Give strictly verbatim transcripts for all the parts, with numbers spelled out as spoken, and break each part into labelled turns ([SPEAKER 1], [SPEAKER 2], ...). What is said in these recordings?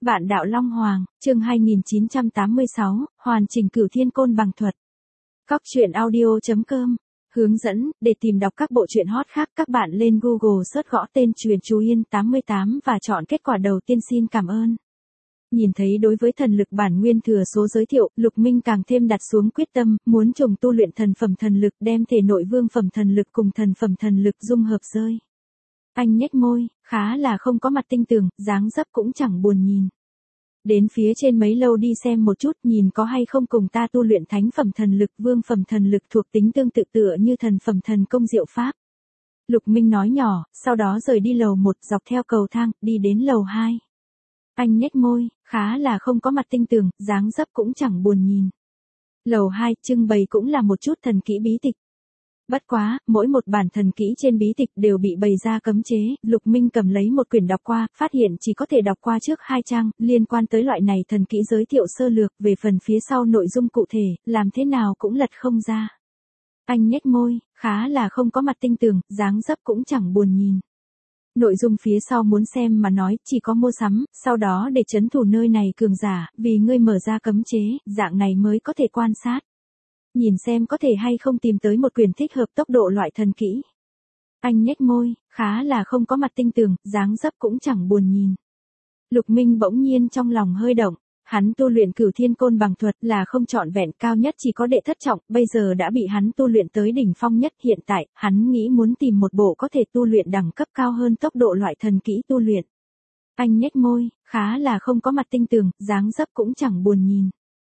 [SPEAKER 1] Vạn đạo Long Hoàng, chương hai nghìn chín trăm tám mươi sáu, hoàn chỉnh Cửu Thiên Côn Bằng thuật. Cóc truyện audio chấm com. Hướng dẫn, để tìm đọc các bộ truyện hot khác các bạn lên Google search gõ tên Truyện Chú Yên tám mươi tám và chọn kết quả đầu tiên. Xin cảm ơn. Nhìn thấy đối với thần lực bản nguyên thừa số giới thiệu, Lục Minh càng thêm đặt xuống quyết tâm, muốn trùng tu luyện thần phẩm thần lực, đem thể nội vương phẩm thần lực cùng thần phẩm thần lực dung hợp rơi. Anh nhếch môi, khá là không có mặt tinh tường, dáng dấp cũng chẳng buồn nhìn. Đến phía trên mấy lâu đi xem một chút, nhìn có hay không cùng ta tu luyện thánh phẩm thần lực, vương phẩm thần lực thuộc tính tương tự tựa như thần phẩm thần công diệu pháp. Lục Minh nói nhỏ, sau đó rời đi lầu một, dọc theo cầu thang, đi đến lầu hai. Anh nhếch môi, khá là không có mặt tinh tường, dáng dấp cũng chẳng buồn nhìn. Lầu hai, trưng bày cũng là một chút thần kỹ bí tịch. Bất quá, mỗi một bản thần kỹ trên bí tịch đều bị bày ra cấm chế, Lục Minh cầm lấy một quyển đọc qua, phát hiện chỉ có thể đọc qua trước hai trang, liên quan tới loại này thần kỹ giới thiệu sơ lược, về phần phía sau nội dung cụ thể, làm thế nào cũng lật không ra. Anh nhếch môi, khá là không có mặt tinh tường, dáng dấp cũng chẳng buồn nhìn. Nội dung phía sau muốn xem mà nói, chỉ có mua sắm, sau đó để trấn thủ nơi này cường giả, vì ngươi mở ra cấm chế, dạng này mới có thể quan sát. Nhìn xem có thể hay không tìm tới một quyển thích hợp tốc độ loại thần kỹ. Anh nhếch môi, khá là không có mặt tinh tường, dáng dấp cũng chẳng buồn nhìn. Lục Minh bỗng nhiên trong lòng hơi động, hắn tu luyện Cửu Thiên Côn Bằng thuật là không trọn vẹn, cao nhất chỉ có đệ thất trọng, bây giờ đã bị hắn tu luyện tới đỉnh phong nhất, hiện tại, hắn nghĩ muốn tìm một bộ có thể tu luyện đẳng cấp cao hơn tốc độ loại thần kỹ tu luyện. Anh nhếch môi, khá là không có mặt tinh tường, dáng dấp cũng chẳng buồn nhìn.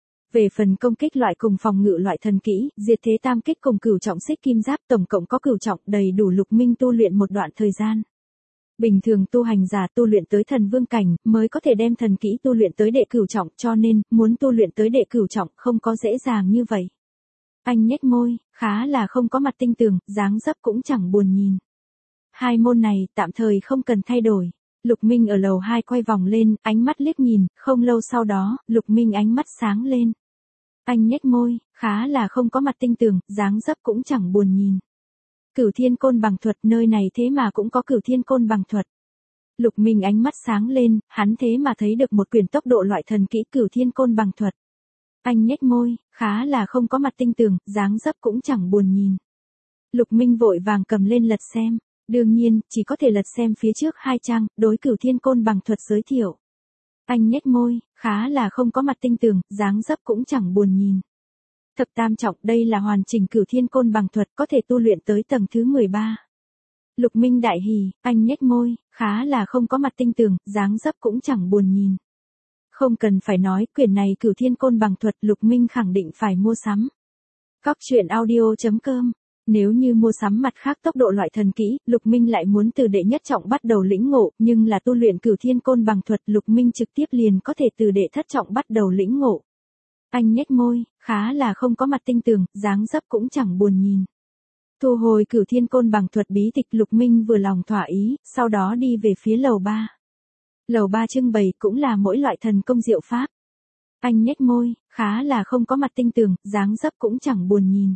[SPEAKER 1] Về phần công kích loại cùng phòng ngự loại thần kỹ, diệt thế tam kích cùng cửu trọng xích kim giáp tổng cộng có cửu trọng, đầy đủ Lục Minh tu luyện một đoạn thời gian. Bình thường tu hành giả tu luyện tới thần vương cảnh, mới có thể đem thần kỹ tu luyện tới đệ cửu trọng, cho nên, muốn tu luyện tới đệ cửu trọng không có dễ dàng như vậy. Anh nhếch môi, khá là không có mặt tinh tường, dáng dấp cũng chẳng buồn nhìn. Hai môn này, tạm thời không cần thay đổi. Lục Minh ở lầu hai quay vòng lên, ánh mắt liếc nhìn, không lâu sau đó, Lục Minh ánh mắt sáng lên. Anh nhếch môi, khá là không có mặt tinh tường, dáng dấp cũng chẳng buồn nhìn. Cửu Thiên Côn Bằng thuật, nơi này thế mà cũng có Cửu Thiên Côn Bằng thuật. Lục Minh ánh mắt sáng lên, hắn thế mà thấy được một quyển tốc độ loại thần kỹ Cửu Thiên Côn Bằng thuật. Anh nhếch môi, khá là không có mặt tinh tường, dáng dấp cũng chẳng buồn nhìn. Lục Minh vội vàng cầm lên lật xem. Đương nhiên, chỉ có thể lật xem phía trước hai trang, đối Cửu Thiên Côn Bằng thuật giới thiệu. Anh nhếch môi, khá là không có mặt tinh tường, dáng dấp cũng chẳng buồn nhìn. Thập tam trọng, đây là hoàn chỉnh Cửu Thiên Côn Bằng thuật, có thể tu luyện tới tầng thứ mười ba. Lục Minh đại hỉ, anh nhếch môi, khá là không có mặt tinh tường, dáng dấp cũng chẳng buồn nhìn. Không cần phải nói, quyển này Cửu Thiên Côn Bằng thuật, Lục Minh khẳng định phải mua sắm. Cóc truyện audio chấm com. Nếu như mua sắm mặt khác tốc độ loại thần kỹ, Lục Minh lại muốn từ đệ nhất trọng bắt đầu lĩnh ngộ, nhưng là tu luyện Cửu Thiên Côn Bằng thuật, Lục Minh trực tiếp liền có thể từ đệ thất trọng bắt đầu lĩnh ngộ. Anh nhếch môi, khá là không có mặt tinh tường, dáng dấp cũng chẳng buồn nhìn. Thu hồi Cửu Thiên Côn Bằng thuật bí tịch, Lục Minh vừa lòng thỏa ý, sau đó đi về phía lầu ba. Lầu ba trưng bày cũng là mỗi loại thần công diệu pháp. Anh nhếch môi, khá là không có mặt tinh tường, dáng dấp cũng chẳng buồn nhìn.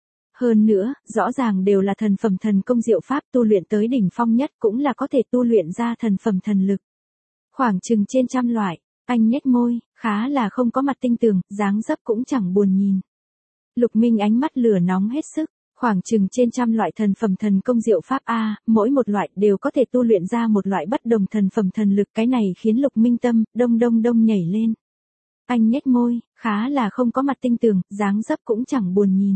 [SPEAKER 1] Hơn nữa, rõ ràng đều là thần phẩm thần công diệu pháp, tu luyện tới đỉnh phong nhất cũng là có thể tu luyện ra thần phẩm thần lực. Khoảng chừng trên trăm loại, anh nhếch môi, khá là không có mặt tinh tường, dáng dấp cũng chẳng buồn nhìn. Lục Minh ánh mắt lửa nóng hết sức, khoảng chừng trên trăm loại thần phẩm thần công diệu pháp a, mỗi một loại đều có thể tu luyện ra một loại bất đồng thần phẩm thần lực, cái này khiến Lục Minh tâm đông đông đông nhảy lên. Anh nhếch môi, khá là không có mặt tinh tường, dáng dấp cũng chẳng buồn nhìn.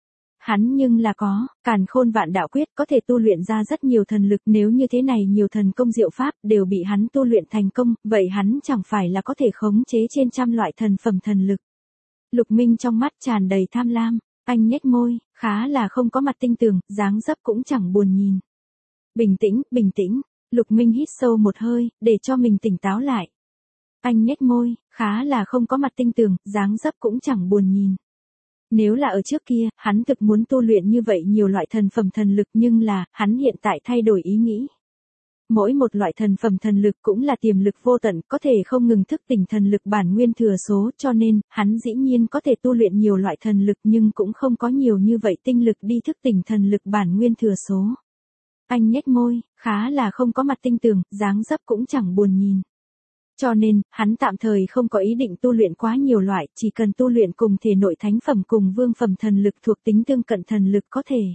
[SPEAKER 1] Hắn nhưng là có, Càn Khôn Vạn Đạo Quyết có thể tu luyện ra rất nhiều thần lực, nếu như thế này nhiều thần công diệu pháp đều bị hắn tu luyện thành công, vậy hắn chẳng phải là có thể khống chế trên trăm loại thần phẩm thần lực. Lục Minh trong mắt tràn đầy tham lam, anh nhếch môi, khá là không có mặt tinh tường, dáng dấp cũng chẳng buồn nhìn. Bình tĩnh, bình tĩnh, Lục Minh hít sâu một hơi, để cho mình tỉnh táo lại. Anh nhếch môi, khá là không có mặt tinh tường, dáng dấp cũng chẳng buồn nhìn. Nếu là ở trước kia, hắn thực muốn tu luyện như vậy nhiều loại thần phẩm thần lực, nhưng là, hắn hiện tại thay đổi ý nghĩ. Mỗi một loại thần phẩm thần lực cũng là tiềm lực vô tận, có thể không ngừng thức tỉnh thần lực bản nguyên thừa số, cho nên, hắn dĩ nhiên có thể tu luyện nhiều loại thần lực nhưng cũng không có nhiều như vậy tinh lực đi thức tỉnh thần lực bản nguyên thừa số. Anh nhếch môi, khá là không có mặt tinh tường, dáng dấp cũng chẳng buồn nhìn. Cho nên, hắn tạm thời không có ý định tu luyện quá nhiều loại, chỉ cần tu luyện cùng thể nội thánh phẩm cùng vương phẩm thần lực thuộc tính tương cận thần lực có thể.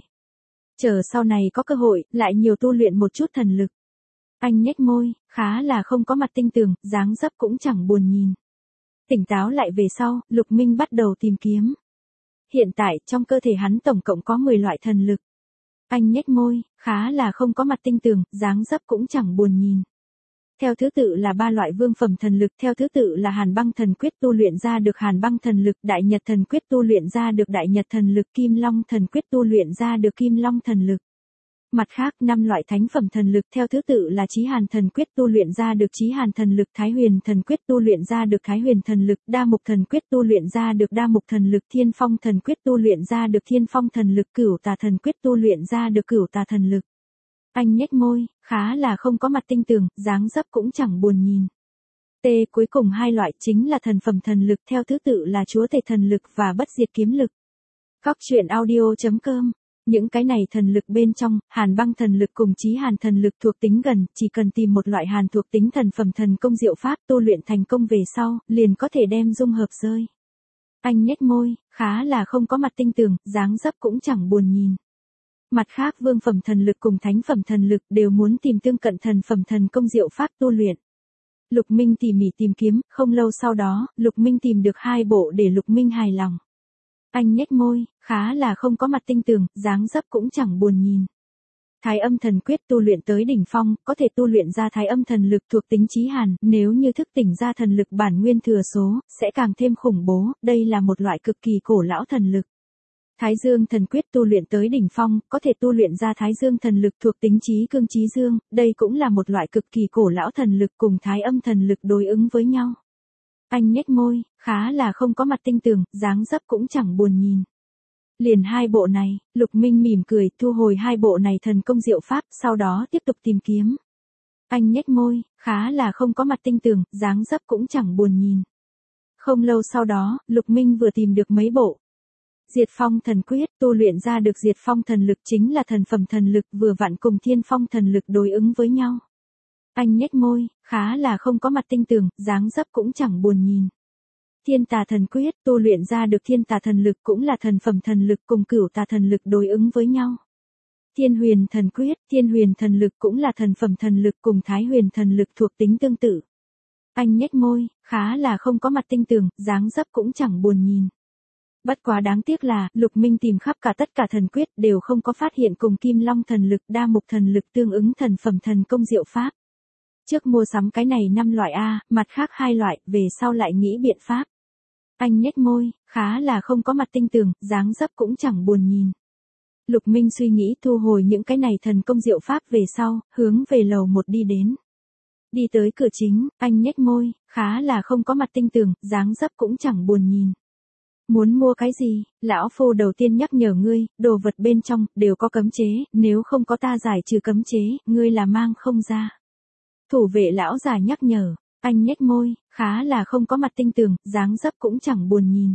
[SPEAKER 1] Chờ sau này có cơ hội, lại nhiều tu luyện một chút thần lực. Anh nhếch môi, khá là không có mặt tinh tường, dáng dấp cũng chẳng buồn nhìn. Tỉnh táo lại về sau, Lục Minh bắt đầu tìm kiếm. Hiện tại, trong cơ thể hắn tổng cộng có mười loại thần lực. Anh nhếch môi, khá là không có mặt tinh tường, dáng dấp cũng chẳng buồn nhìn. Theo thứ tự là ba loại vương phẩm thần lực, theo thứ tự là Hàn Băng Thần Quyết tu luyện ra được Hàn Băng Thần lực, Đại Nhật Thần Quyết tu luyện ra được Đại Nhật Thần lực, Kim Long Thần Quyết tu luyện ra được Kim Long Thần lực. Mặt khác, năm loại thánh phẩm thần lực theo thứ tự là Chí Hàn Thần Quyết tu luyện ra được Chí Hàn Thần lực, Thái Huyền Thần Quyết tu luyện ra được Thái Huyền Thần lực, Đa Mục Thần Quyết tu luyện ra được Đa Mục Thần lực, Thiên Phong Thần Quyết tu luyện ra được Thiên Phong Thần lực, Cửu Tà Thần Quyết tu luyện ra được Cửu Tà Thần lực. Anh nhếch môi, khá là không có mặt tinh tường, dáng dấp cũng chẳng buồn nhìn. T cuối cùng hai loại chính là thần phẩm thần lực theo thứ tự là Chúa Tể Thần lực và Bất Diệt Kiếm lực. Góc truyện audio chấm com. Những cái này thần lực bên trong, Hàn Băng Thần lực cùng Chí Hàn Thần lực thuộc tính gần, chỉ cần tìm một loại hàn thuộc tính thần phẩm thần công diệu pháp tu luyện thành công về sau, liền có thể đem dung hợp rơi. Anh nhếch môi, khá là không có mặt tinh tường, dáng dấp cũng chẳng buồn nhìn. Mặt khác vương phẩm thần lực cùng thánh phẩm thần lực đều muốn tìm tương cận thần phẩm thần công diệu pháp tu luyện. Lục Minh tỉ mỉ tìm kiếm, không lâu sau đó, Lục Minh tìm được hai bộ để Lục Minh hài lòng. Anh nhếch môi, khá là không có mặt tinh tường, dáng dấp cũng chẳng buồn nhìn. Thái Âm Thần Quyết tu luyện tới đỉnh phong, có thể tu luyện ra Thái Âm Thần lực thuộc tính Chí Hàn, nếu như thức tỉnh ra thần lực bản nguyên thừa số, sẽ càng thêm khủng bố, đây là một loại cực kỳ cổ lão thần lực. Thái Dương Thần Quyết tu luyện tới đỉnh phong, có thể tu luyện ra Thái Dương Thần lực thuộc tính Chí Cương Chí Dương, đây cũng là một loại cực kỳ cổ lão thần lực cùng Thái Âm Thần lực đối ứng với nhau. Anh nhếch môi, khá là không có mặt tinh tường, dáng dấp cũng chẳng buồn nhìn. Liền hai bộ này, Lục Minh mỉm cười, thu hồi hai bộ này thần công diệu pháp, sau đó tiếp tục tìm kiếm. Anh nhếch môi, khá là không có mặt tinh tường, dáng dấp cũng chẳng buồn nhìn. Không lâu sau đó, Lục Minh vừa tìm được mấy bộ. Diệt Phong Thần Quyết, tu luyện ra được Diệt Phong Thần lực chính là thần phẩm thần lực vừa vặn cùng Thiên Phong Thần lực đối ứng với nhau. Anh nhếch môi, khá là không có mặt tinh tường, dáng dấp cũng chẳng buồn nhìn. Thiên Tà Thần Quyết, tu luyện ra được Thiên Tà Thần lực cũng là thần phẩm thần lực cùng Cửu Tà Thần lực đối ứng với nhau. Thiên Huyền Thần Quyết, Thiên Huyền Thần lực cũng là thần phẩm thần lực cùng Thái Huyền Thần lực thuộc tính tương tự. Anh nhếch môi, khá là không có mặt tinh tường, dáng dấp cũng chẳng buồn nhìn. Bất quá đáng tiếc là, Lục Minh tìm khắp cả tất cả thần quyết đều không có phát hiện cùng Kim Long Thần lực, Đa Mục Thần lực tương ứng thần phẩm thần công diệu pháp. Trước mua sắm cái này năm loại A, mặt khác hai loại, về sau lại nghĩ biện pháp. Anh nhếch môi, khá là không có mặt tinh tường, dáng dấp cũng chẳng buồn nhìn. Lục Minh suy nghĩ thu hồi những cái này thần công diệu pháp về sau, hướng về lầu một đi đến. Đi tới cửa chính, anh nhếch môi, khá là không có mặt tinh tường, dáng dấp cũng chẳng buồn nhìn. Muốn mua cái gì, lão phu đầu tiên nhắc nhở ngươi, đồ vật bên trong, đều có cấm chế, nếu không có ta giải trừ cấm chế, ngươi là mang không ra. Thủ vệ lão già nhắc nhở, anh nhếch môi, khá là không có mặt tinh tường, dáng dấp cũng chẳng buồn nhìn.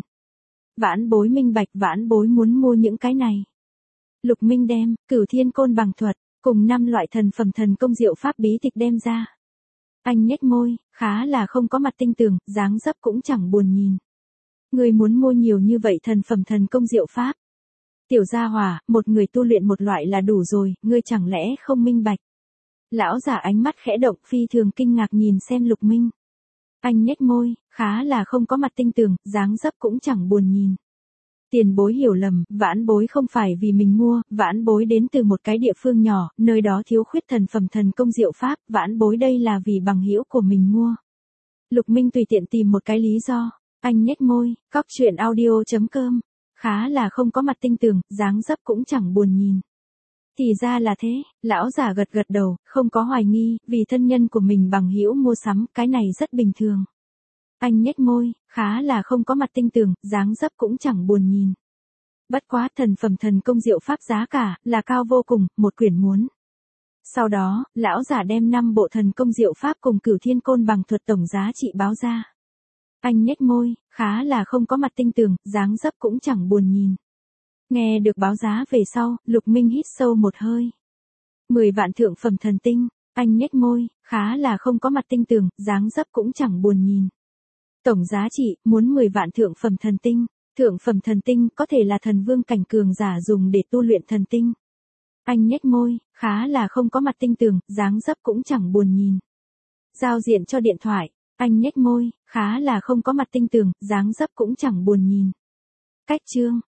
[SPEAKER 1] Vãn bối minh bạch, vãn bối muốn mua những cái này. Lục Minh đem, Cửu Thiên Côn Bằng thuật, cùng năm loại thần phẩm thần công diệu pháp bí tịch đem ra. Anh nhếch môi, khá là không có mặt tinh tường, dáng dấp cũng chẳng buồn nhìn. Ngươi muốn mua nhiều như vậy thần phẩm thần công diệu pháp. Tiểu gia hỏa, một người tu luyện một loại là đủ rồi, ngươi chẳng lẽ không minh bạch. Lão giả ánh mắt khẽ động, phi thường kinh ngạc nhìn xem Lục Minh. Anh nhếch môi, khá là không có mặt tinh tường, dáng dấp cũng chẳng buồn nhìn. Tiền bối hiểu lầm, vãn bối không phải vì mình mua, vãn bối đến từ một cái địa phương nhỏ, nơi đó thiếu khuyết thần phẩm thần công diệu pháp, vãn bối đây là vì bằng hữu của mình mua. Lục Minh tùy tiện tìm một cái lý do. Anh nhếch môi, góc truyện audio chấm com. Khá là không có mặt tinh tường, dáng dấp cũng chẳng buồn nhìn. Thì ra là thế, lão giả gật gật đầu, không có hoài nghi, vì thân nhân của mình bằng hữu mua sắm, cái này rất bình thường. Anh nhếch môi, khá là không có mặt tinh tường, dáng dấp cũng chẳng buồn nhìn. Bất quá thần phẩm thần công diệu pháp giá cả, là cao vô cùng, một quyển muốn. Sau đó, lão giả đem năm bộ thần công diệu pháp cùng Cửu Thiên Côn Bằng thuật tổng giá trị báo ra. Anh nhếch môi, khá là không có mặt tinh tường, dáng dấp cũng chẳng buồn nhìn. Nghe được báo giá về sau, Lục Minh hít sâu một hơi. mười vạn thượng phẩm thần tinh, Anh nhếch môi, khá là không có mặt tinh tường, dáng dấp cũng chẳng buồn nhìn. Tổng giá trị, muốn mười vạn thượng phẩm thần tinh. Thượng phẩm thần tinh có thể là thần vương cảnh cường giả dùng để tu luyện thần tinh. Anh nhếch môi, khá là không có mặt tinh tường, dáng dấp cũng chẳng buồn nhìn. Giao diện cho điện thoại. Anh nhếch môi, khá là không có mặt tinh tường, dáng dấp cũng chẳng buồn nhìn. Cách chương.